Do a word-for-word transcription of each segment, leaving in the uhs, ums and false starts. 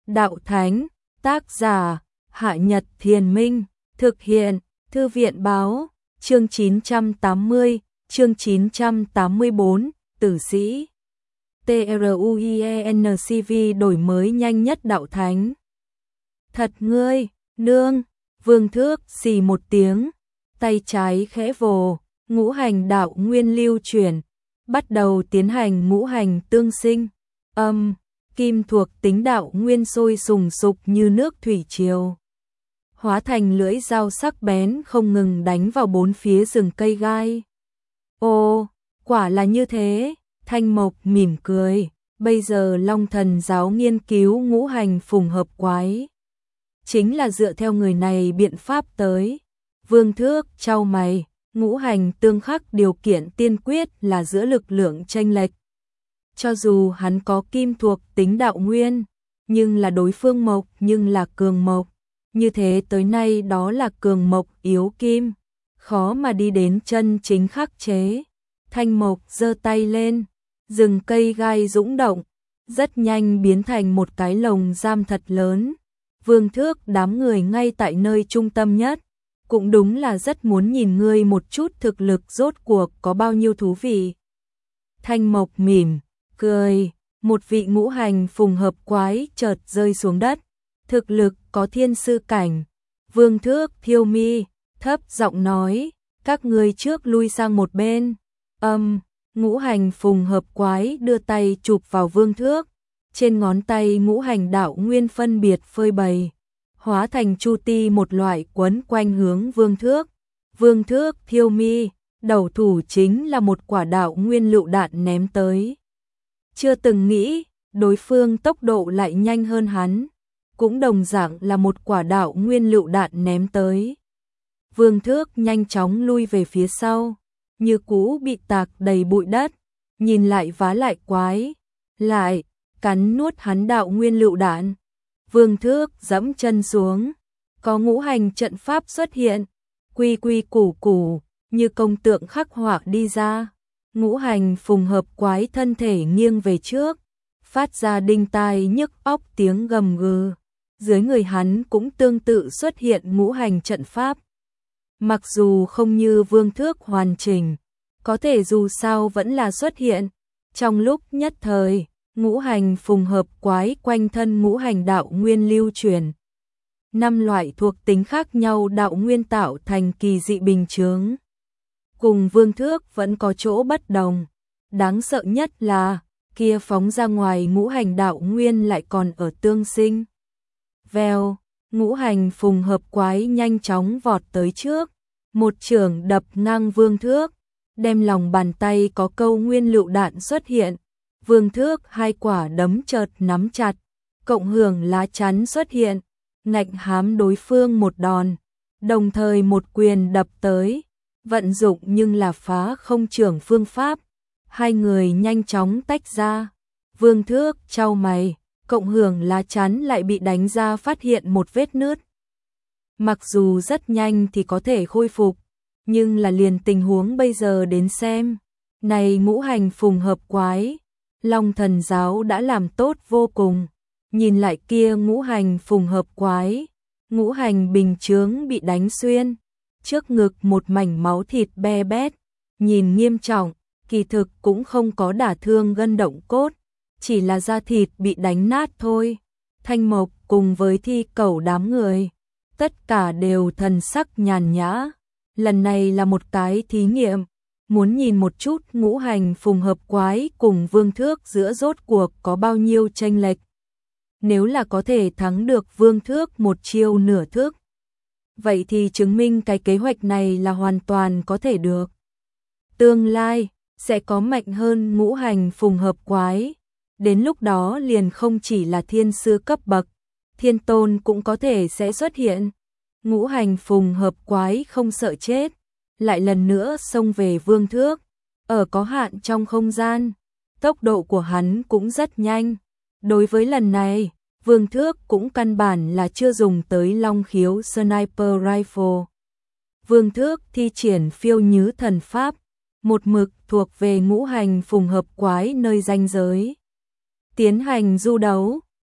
đạo thánh, tác giả, Hạ Nhật Thiền Minh, thực hiện, Thư viện báo, chương chín trăm tám mươi, chương chín trăm tám mươi tư, tử sĩ. TRUIENCV đổi mới nhanh nhất đạo thánh. Thật ngươi, nương, Vương Thước xì một tiếng, tay trái khẽ vồ, ngũ hành đạo nguyên lưu chuyển, bắt đầu tiến hành ngũ hành tương sinh. Âm, kim thuộc tính đạo nguyên sôi sùng sục như nước thủy triều, hóa thành lưỡi dao sắc bén không ngừng đánh vào bốn phía rừng cây gai. Ô, quả là như thế, Thanh Mộc mỉm cười, bây giờ Long Thần giáo nghiên cứu ngũ hành phùng hợp quái, chính là dựa theo người này biện pháp tới. Vương Thước chau mày, ngũ hành tương khắc điều kiện tiên quyết là giữa lực lượng chênh lệch. Cho dù hắn có kim thuộc tính đạo nguyên, nhưng là đối phương mộc nhưng là cường mộc, như thế tới nay đó là cường mộc yếu kim, khó mà đi đến chân chính khắc chế. Thanh Mộc giơ tay lên, rừng cây gai dũng động, rất nhanh biến thành một cái lồng giam thật lớn. Vương Thước đám người ngay tại nơi trung tâm nhất, cũng đúng là rất muốn nhìn ngươi một chút thực lực rốt cuộc có bao nhiêu thú vị. Thanh Mộc mỉm cười, một vị ngũ hành phùng hợp quái chợt rơi xuống đất, thực lực có thiên sư cảnh. Vương Thước thiêu mi, thấp giọng nói, các ngươi trước lui sang một bên. Âm, ngũ hành phùng hợp quái đưa tay chụp vào Vương Thước, trên ngón tay ngũ hành đạo nguyên phân biệt phơi bày, hóa thành chu ti một loại quấn quanh hướng Vương Thước. Vương Thước thiêu mi, đầu thủ chính là một quả đạo nguyên lựu đạn ném tới. Chưa từng nghĩ, đối phương tốc độ lại nhanh hơn hắn, cũng đồng dạng là một quả đạo nguyên lựu đạn ném tới. Vương Thước nhanh chóng lui về phía sau, như cũ bị tạc đầy bụi đất, nhìn lại vá lại quái, lại cắn nuốt hắn đạo nguyên lựu đạn. Vương Thước giẫm chân xuống, có ngũ hành trận pháp xuất hiện, quy quy củ củ, như công tượng khắc họa đi ra. Ngũ hành phùng hợp quái thân thể nghiêng về trước, phát ra đinh tai nhức óc tiếng gầm gừ. Dưới người hắn cũng tương tự xuất hiện ngũ hành trận pháp. Mặc dù không như Vương Thước hoàn chỉnh, có thể dù sao vẫn là xuất hiện. Trong lúc nhất thời, ngũ hành phùng hợp quái quanh thân ngũ hành đạo nguyên lưu truyền. Năm loại thuộc tính khác nhau đạo nguyên tạo thành kỳ dị bình chướng. Cùng Vương Thước vẫn có chỗ bất đồng. Đáng sợ nhất là, kia phóng ra ngoài ngũ hành đạo nguyên lại còn ở tương sinh. Vèo, ngũ hành phùng hợp quái nhanh chóng vọt tới trước, một chưởng đập ngang Vương Thước, đem lòng bàn tay có câu nguyên lựu đạn xuất hiện. Vương Thước hai quả đấm chợt nắm chặt, cộng hưởng lá chắn xuất hiện, ngạnh hám đối phương một đòn, đồng thời một quyền đập tới, vận dụng nhưng là phá không chưởng phương pháp. Hai người nhanh chóng tách ra. Vương Thước chau mày, cộng hưởng lá chắn lại bị đánh ra phát hiện một vết nứt. Mặc dù rất nhanh thì có thể khôi phục, nhưng là liền tình huống bây giờ đến xem, này ngũ hành phùng hợp quái, Long Thần giáo đã làm tốt vô cùng. Nhìn lại kia ngũ hành phùng hợp quái, ngũ hành bình chướng bị đánh xuyên, trước ngực một mảnh máu thịt be bét, nhìn nghiêm trọng, kỳ thực cũng không có đả thương gân động cốt, chỉ là da thịt bị đánh nát thôi. Thanh Mộc cùng với Thi Cẩu đám người, tất cả đều thần sắc nhàn nhã. Lần này là một cái thí nghiệm, muốn nhìn một chút ngũ hành phùng hợp quái cùng Vương Thước giữa rốt cuộc có bao nhiêu chênh lệch. Nếu là có thể thắng được Vương Thước một chiêu nửa thức, vậy thì chứng minh cái kế hoạch này là hoàn toàn có thể được. Tương lai sẽ có mạnh hơn ngũ hành phùng hợp quái, đến lúc đó liền không chỉ là thiên sư cấp bậc, thiên tôn cũng có thể sẽ xuất hiện. Ngũ hành phùng hợp quái không sợ chết, lại lần nữa xông về Vương Thước, ở có hạn trong không gian, tốc độ của hắn cũng rất nhanh. Đối với lần này, Vương Thước cũng căn bản là chưa dùng tới long khiếu sniper rifle. Vương Thước thi triển phiêu nhứ thần pháp, một mực thuộc về ngũ hành phùng hợp quái nơi ranh giới. Tiến hành du đấu,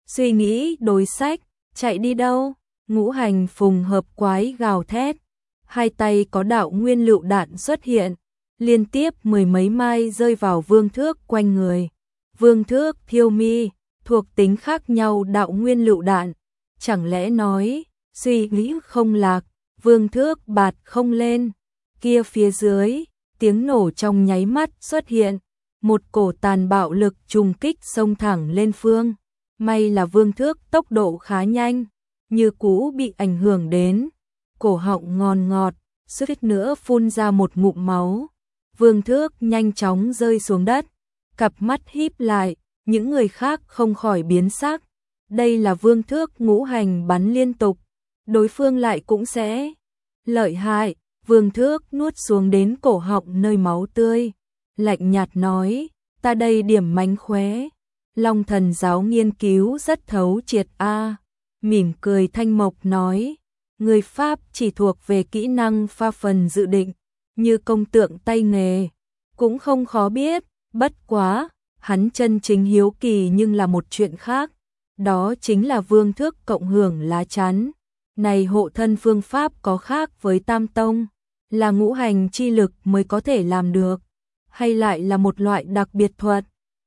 suy nghĩ đối sách, chạy đi đâu? Ngũ hành phùng hợp quái gào thét, hai tay có đạo nguyên lựu đạn xuất hiện, liên tiếp mười mấy mai rơi vào Vương Thước quanh người. Vương Thước thiêu mi, thuộc tính khác nhau đạo nguyên lựu đạn, chẳng lẽ nói, suy nghĩ không lạc, Vương Thước bạt không lên, kia phía dưới, tiếng nổ trong nháy mắt xuất hiện, một cổ tàn bạo lực trùng kích xông thẳng lên phương, may là Vương Thước tốc độ khá nhanh, như cũ bị ảnh hưởng đến, cổ họng ngòn ngọt, suýt nữa phun ra một ngụm máu. Vương Thước nhanh chóng rơi xuống đất, cặp mắt híp lại, những người khác không khỏi biến sắc. Đây là Vương Thước ngũ hành bắn liên tục, đối phương lại cũng sẽ lợi hại. Vương Thước nuốt xuống đến cổ họng nơi máu tươi, lạnh nhạt nói, ta đây điểm mánh khóe. Long Thần giáo nghiên cứu rất thấu triệt a. Mỉm cười Thanh Mộc nói, người Pháp chỉ thuộc về kỹ năng pha phần dự định, như công tượng tay nghề, cũng không khó biết, bất quá, hắn chân chính hiếu kỳ nhưng là một chuyện khác, đó chính là Vương Thước cộng hưởng lá chắn. Này hộ thân phương pháp có khác với Tam Tông, là ngũ hành chi lực mới có thể làm được, hay lại là một loại đặc biệt thuật?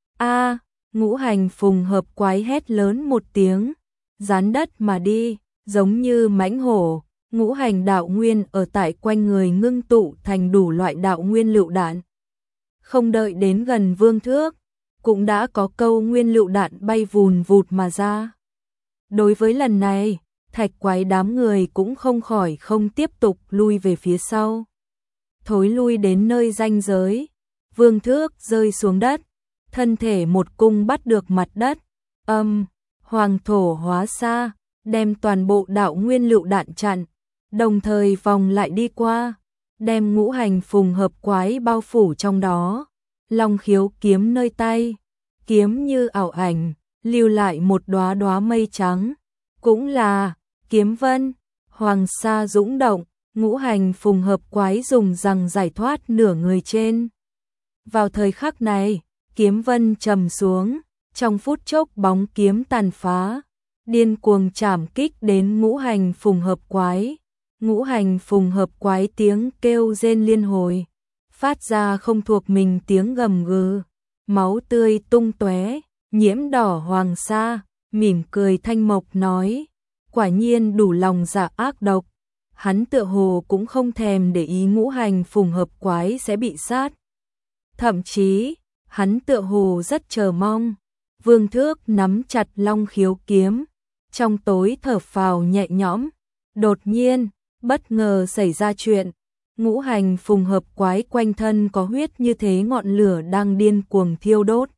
A, ngũ hành phùng hợp quái hét lớn một tiếng, dán đất mà đi, giống như mãnh hổ, ngũ hành đạo nguyên ở tại quanh người ngưng tụ thành đủ loại đạo nguyên lựu đạn. Không đợi đến gần Vương Thước, cũng đã có câu nguyên lựu đạn bay vùn vụt mà ra. Đối với lần này, thạch quái đám người cũng không khỏi không tiếp tục lui về phía sau. Thối lui đến nơi ranh giới, Vương Thước rơi xuống đất, thân thể một cung bắt được mặt đất, âm, hoàng thổ hóa xa, đem toàn bộ đạo nguyên lựu đạn chặn, đồng thời vòng lại đi qua, đem ngũ hành phùng hợp quái bao phủ trong đó. Long khiếu kiếm nơi tay, kiếm như ảo ảnh, lưu lại một đóa đóa mây trắng, cũng là kiếm vân, hoàng sa dũng động, ngũ hành phùng hợp quái dùng rằng giải thoát nửa người trên. Vào thời khắc này, kiếm vân trầm xuống, trong phút chốc bóng kiếm tàn phá, điên cuồng chảm kích đến ngũ hành phùng hợp quái. Ngũ hành phùng hợp quái tiếng kêu rên liên hồi, phát ra không thuộc mình tiếng gầm gừ, máu tươi tung tóe, nhiễm đỏ hoàng sa, mỉm cười Thanh Mộc nói, quả nhiên đủ lòng dạ ác độc. Hắn tựa hồ cũng không thèm để ý ngũ hành phùng hợp quái sẽ bị sát. Thậm chí, hắn tựa hồ rất chờ mong. Vương Thước nắm chặt long khiếu kiếm, trong tối thở phào nhẹ nhõm. Đột nhiên, bất ngờ xảy ra chuyện, ngũ hành phùng hợp quái quanh thân có huyết như thế ngọn lửa đang điên cuồng thiêu đốt.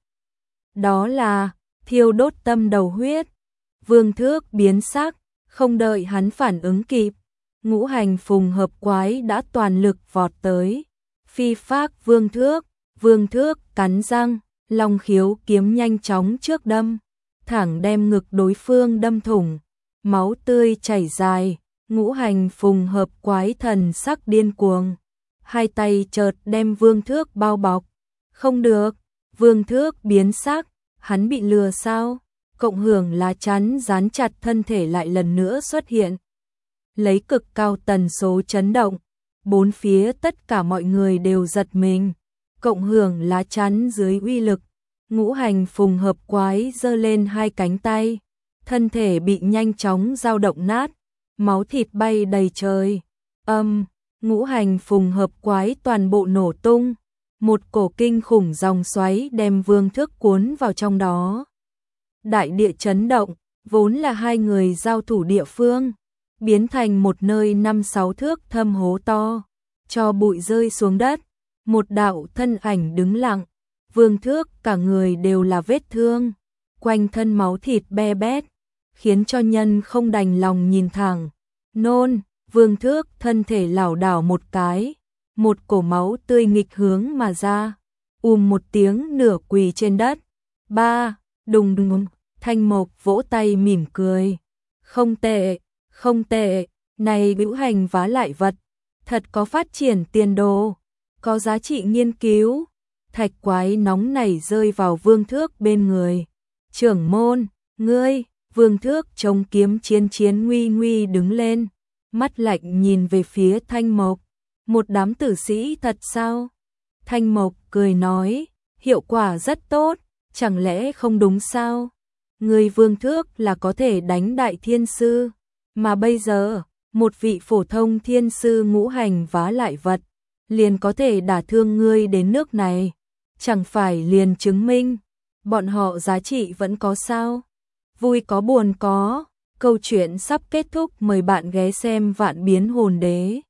Đó là thiêu đốt tâm đầu huyết. Vương Thước biến sắc, không đợi hắn phản ứng kịp, ngũ hành phùng hợp quái đã toàn lực vọt tới. Phi phác Vương Thước, Vương Thước cắn răng, long khiếu kiếm nhanh chóng trước đâm, thẳng đem ngực đối phương đâm thủng, máu tươi chảy dài. Ngũ hành phùng hợp quái thần sắc điên cuồng, hai tay chợt đem Vương Thước bao bọc. Không được, Vương Thước biến sắc, hắn bị lừa sao? Cộng hưởng lá chắn dán chặt thân thể lại lần nữa xuất hiện. Lấy cực cao tần số chấn động, bốn phía tất cả mọi người đều giật mình. Cộng hưởng lá chắn dưới uy lực, ngũ hành phùng hợp quái giơ lên hai cánh tay, thân thể bị nhanh chóng dao động nát. Máu thịt bay đầy trời, âm, ngũ hành phùng hợp quái toàn bộ nổ tung, một cổ kinh khủng dòng xoáy đem Vương Thước cuốn vào trong đó. Đại địa chấn động, vốn là hai người giao thủ địa phương, biến thành một nơi năm sáu thước thâm hố to, cho bụi rơi xuống đất, một đạo thân ảnh đứng lặng, Vương Thước cả người đều là vết thương, quanh thân máu thịt be bét, khiến cho nhân không đành lòng nhìn thẳng. Nôn, Vương Thước thân thể lảo đảo một cái, một cổ máu tươi nghịch hướng mà ra, ùm một tiếng nửa quỳ trên đất. Ba, đùng đùng, Thanh Mộc vỗ tay mỉm cười. Không tệ, không tệ, này ngũ hành vá lại vật, thật có phát triển tiền đồ, có giá trị nghiên cứu. Thạch quái nóng nảy rơi vào Vương Thước bên người. Trưởng môn, ngươi Vương Thước chống kiếm chiến chiến nguy nguy đứng lên, mắt lạnh nhìn về phía Thanh Mộc. Một đám tử sĩ thật sao? Thanh Mộc cười nói, hiệu quả rất tốt, chẳng lẽ không đúng sao? Người Vương Thước là có thể đánh đại thiên sư, mà bây giờ, một vị phổ thông thiên sư ngũ hành vá lại vật, liền có thể đả thương ngươi đến nước này. Chẳng phải liền chứng minh, bọn họ giá trị vẫn có sao? Vui có buồn có, câu chuyện sắp kết thúc, mời bạn ghé xem Vạn Biến Hồn Đế.